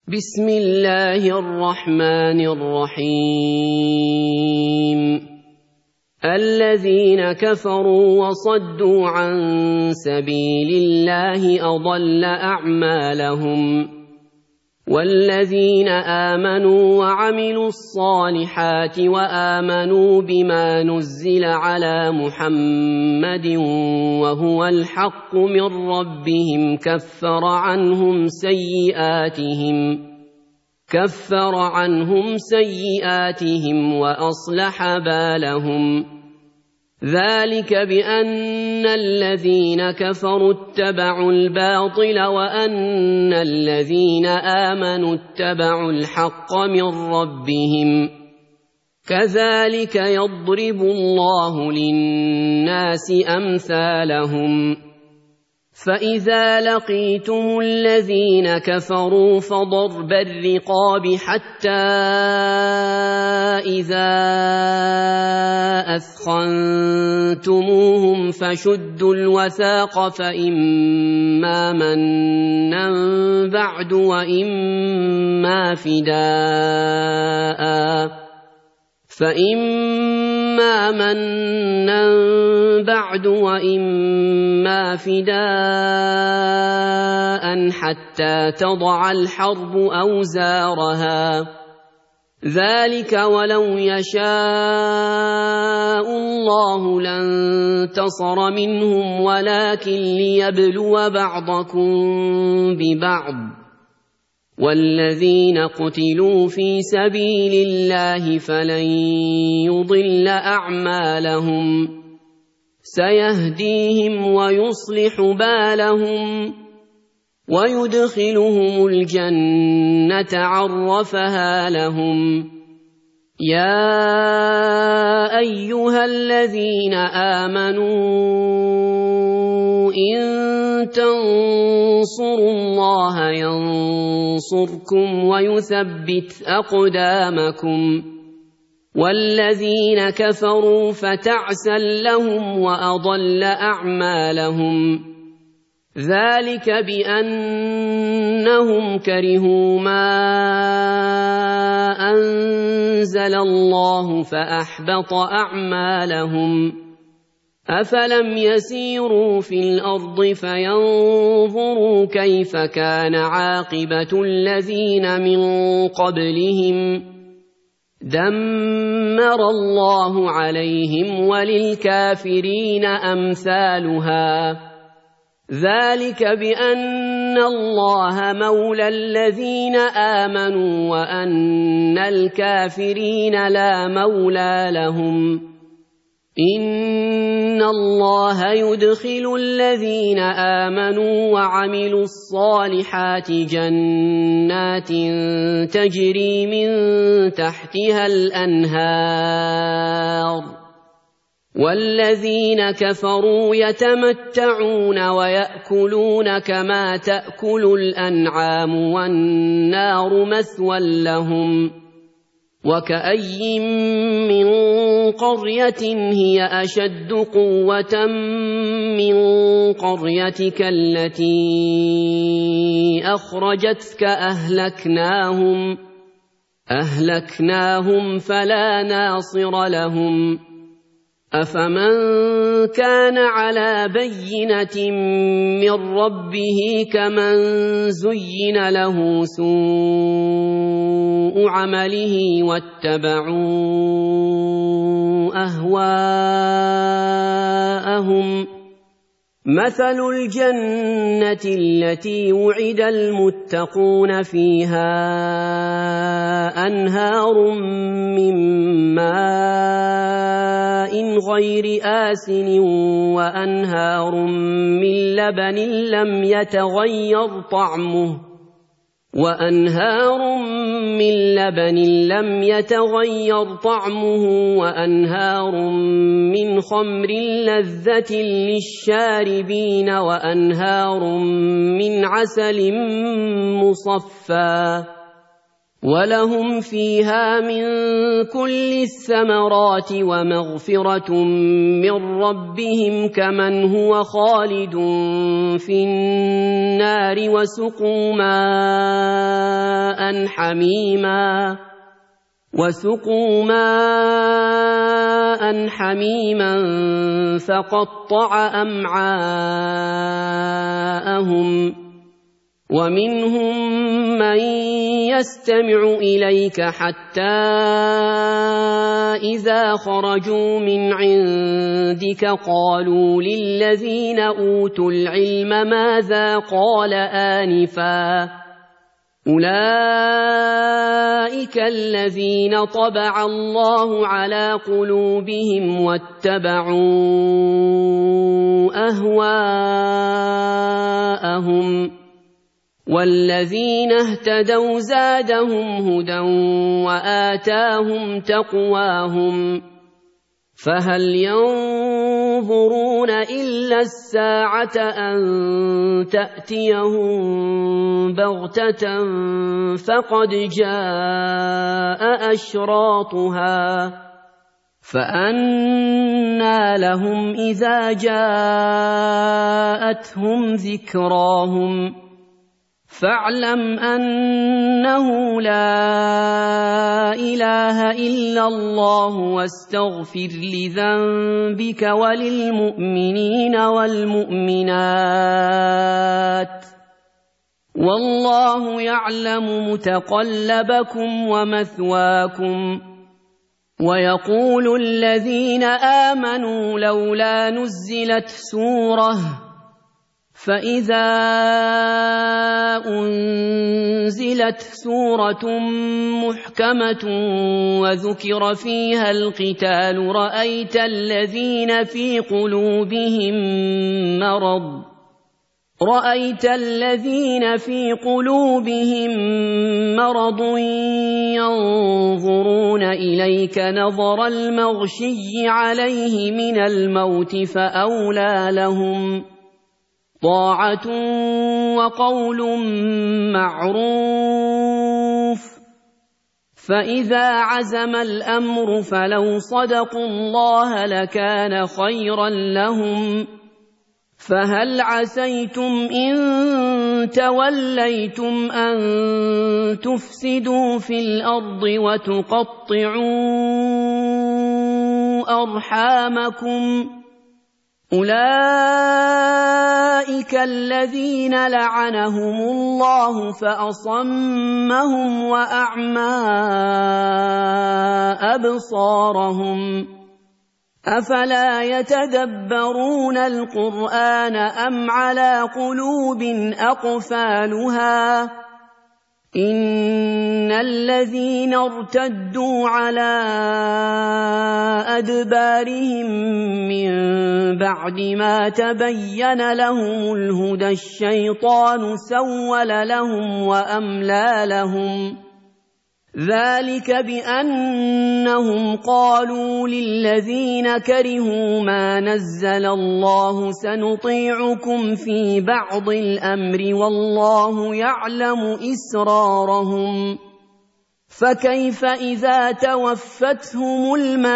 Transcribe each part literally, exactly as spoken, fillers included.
بسم الله الرحمن الرحيم الذين كفروا وصدوا عن سبيل الله أضل أعمالهم والذين آمنوا وعملوا الصالحات وآمنوا بما نزل على محمد وهو الحق من ربهم كفر عنهم سيئاتهم كفر عنهم سيئاتهم وأصلح بالهم ذلك بأن الذين كفروا اتبعوا الباطل وأن الذين آمنوا اتبعوا الحق من ربهم كذلك يضرب الله للناس أمثالهم فإذا لقيتم الذين كفروا فضرب الرقاب حتى إذا أثخنتموهم فشدوا الوثاق فإما منا بعد وإما فداء فإما منا بعد وإما فداء حتى تضع الحرب أوزارها ذلك ولو يشاء الله لانتصر منهم ولكن ليبلو بعضكم ببعض والذين قتلوا في سبيل الله فلن يضل أعمالهم سيهديهم ويصلح بالهم ويدخلهم الجنة عرفها لهم يا أيها الذين آمنوا إن تنصروا الله ينصركم ويثبت أقدامكم والذين كفروا فتعسا لهم وأضل أعمالهم ذلك بأنهم كرهوا ما أنزل الله فأحبط أعمالهم أفلم يسيروا في الأرض فينظروا كيف كان عاقبة الذين من قبلهم دمر الله عليهم وللكافرين أمثالها ذلك بأن الله مولى الذين آمنوا وأن الكافرين لا مولى لهم إن الله يدخل الذين آمنوا وعملوا الصالحات جنات تجري من تحتها الأنهار والذين كفروا يتمتعون ويأكلون كما تأكل الأنعام والنار مثوى لهم وكأي من قرية هي أشد قوة من قريتك التي أخرجتك أهلكناهم أهلكناهم فلا ناصر لهم أفمن كان على بينة من ربه كمن زين له سوء عمله واتبعوا أهواءهم مثل الجنة التي وعد المتقون فيها أنهار من ماء غير آسن وأنهار من لبن لم يتغير طعمه وأنهار من لبن لم يتغير طعمه وأنهار من خمر لذة للشاربين وأنهار من عسل مصفى ولهم فيها من كل الثمرات ومغفرة من ربهم كمن هو خالد في النار وسقوا ماء حميما وسقوا ماء حميما فقطع أمعاءهم ومنهم من يستمع إليك حتى إذا خرجوا من عندك قالوا للذين أوتوا العلم ماذا قال آنفا أولئك الذين طبع الله على قلوبهم واتبعوا أهواءهم والذين اهتدوا زادهم هدى وآتاهم تقواهم فهل ينظرون إلا الساعة أن تأتيهم بغتة فقد جاء أشراطها فأنى لهم إذا جاءتهم ذكراهم فاعلم أنه لا إله إلا الله واستغفر لذنبك وللمؤمنين والمؤمنات والله يعلم متقلبكم ومثواكم ويقول الذين آمنوا لولا نزلت سورة فإذا أنزلت سورة محكمة وذكر فيها القتال رأيت الذين في قلوبهم مرض رأيت الذين في قلوبهم مرض ينظرون إليك نظر المغشي عليه من الموت فأولى لهم طاعة وقول معروف فإذا عزم الأمر فلو صدقوا الله لكان خيرا لهم فهل عسيتم إن توليتم أن تفسدوا في الأرض وتقطعوا أرحامكم أولئك الذين لعنهم الله فأصمهم وأعمى أبصارهم أفلا يتدبرون القرآن أم على قلوب أقفالها إن الذين ارتدوا على أدبارهم من بعد ما تبين لهم الهدى الشيطان سول لهم وأملى لهم ذلك بأنهم قالوا للذين كرهوا ما نزل الله سنطيعكم في بعض الأمر والله يعلم إسرارهم فكيف إذا توفتهم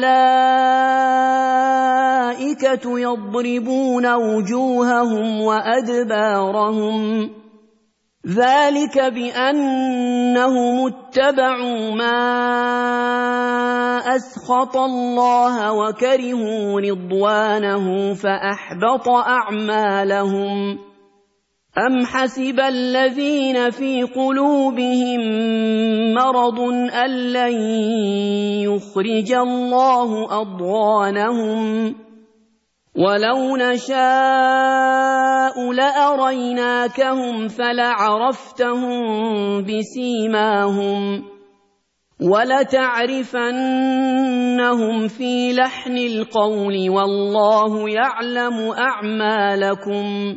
الملائكة يضربون وجوههم وأدبارهم ذلك بأنهم اتبعوا ما أسخط الله وكرهوا رضوانه فأحبط أعمالهم أم حسب الذين في قلوبهم مرض أن لن يخرج الله أضغانهم ولو نشاء لأريناكهم فلعرفتهم بسيماهم ولتعرفنهم في لحن القول والله يعلم أعمالكم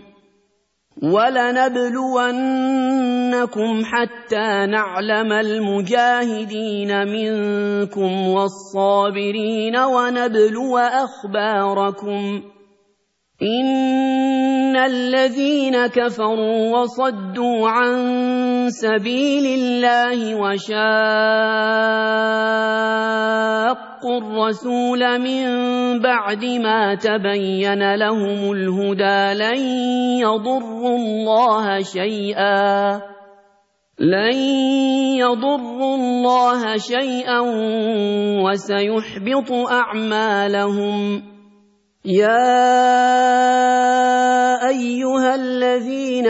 ولنبلونكم حتى نعلم المجاهدين منكم والصابرين ونبلو أخباركم إن الذين كفروا وصدوا عن سبيل الله وشاقوا الرسول من بعد ما تبين لهم الهدى لن يضروا الله شيئا لن يضروا الله شيئا وسيحبط أعمالهم. يا أيها الذين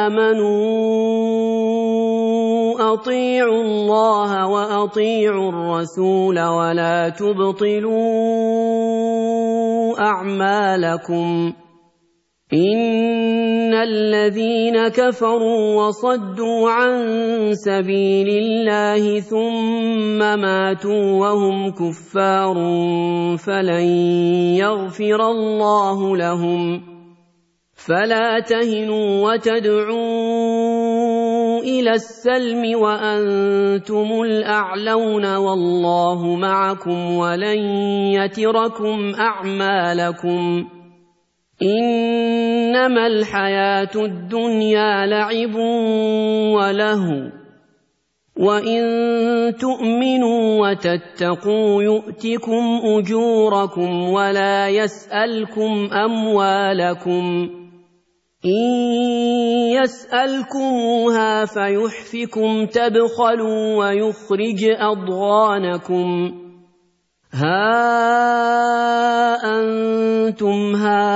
آمنوا أطيعوا الله وأطيعوا الرسول ولا تبطلوا أعمالكم. إن الذين كفروا وصدوا عن سبيل الله ثم ماتوا وهم كفار فلن يغفر الله لهم. فلا تهنوا وتدعوا إلى السلم وأنتم الأعلون والله معكم ولن يتركم أعمالكم. إنما الحياة الدنيا لعب ولهو وإن تؤمنوا وتتقوا يؤتكم أجوركم ولا يسألكم أموالكم. إن يسألكموها فيحفكم تبخلوا ويخرج أضغانكم. ها أنتم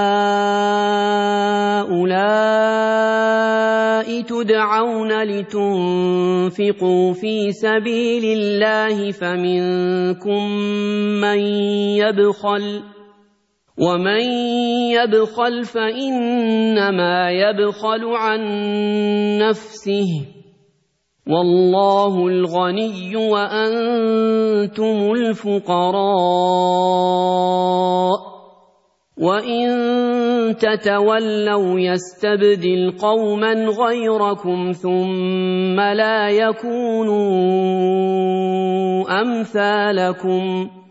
هؤلاء تدعون لتنفقوا في سبيل الله فمنكم من يبخل ومن يبخل فإنما يبخل عن نفسه والله الغني وأنتم الفقراء. وإن تتولوا يستبدل قوما غيركم ثم لا يكونوا أمثالكم.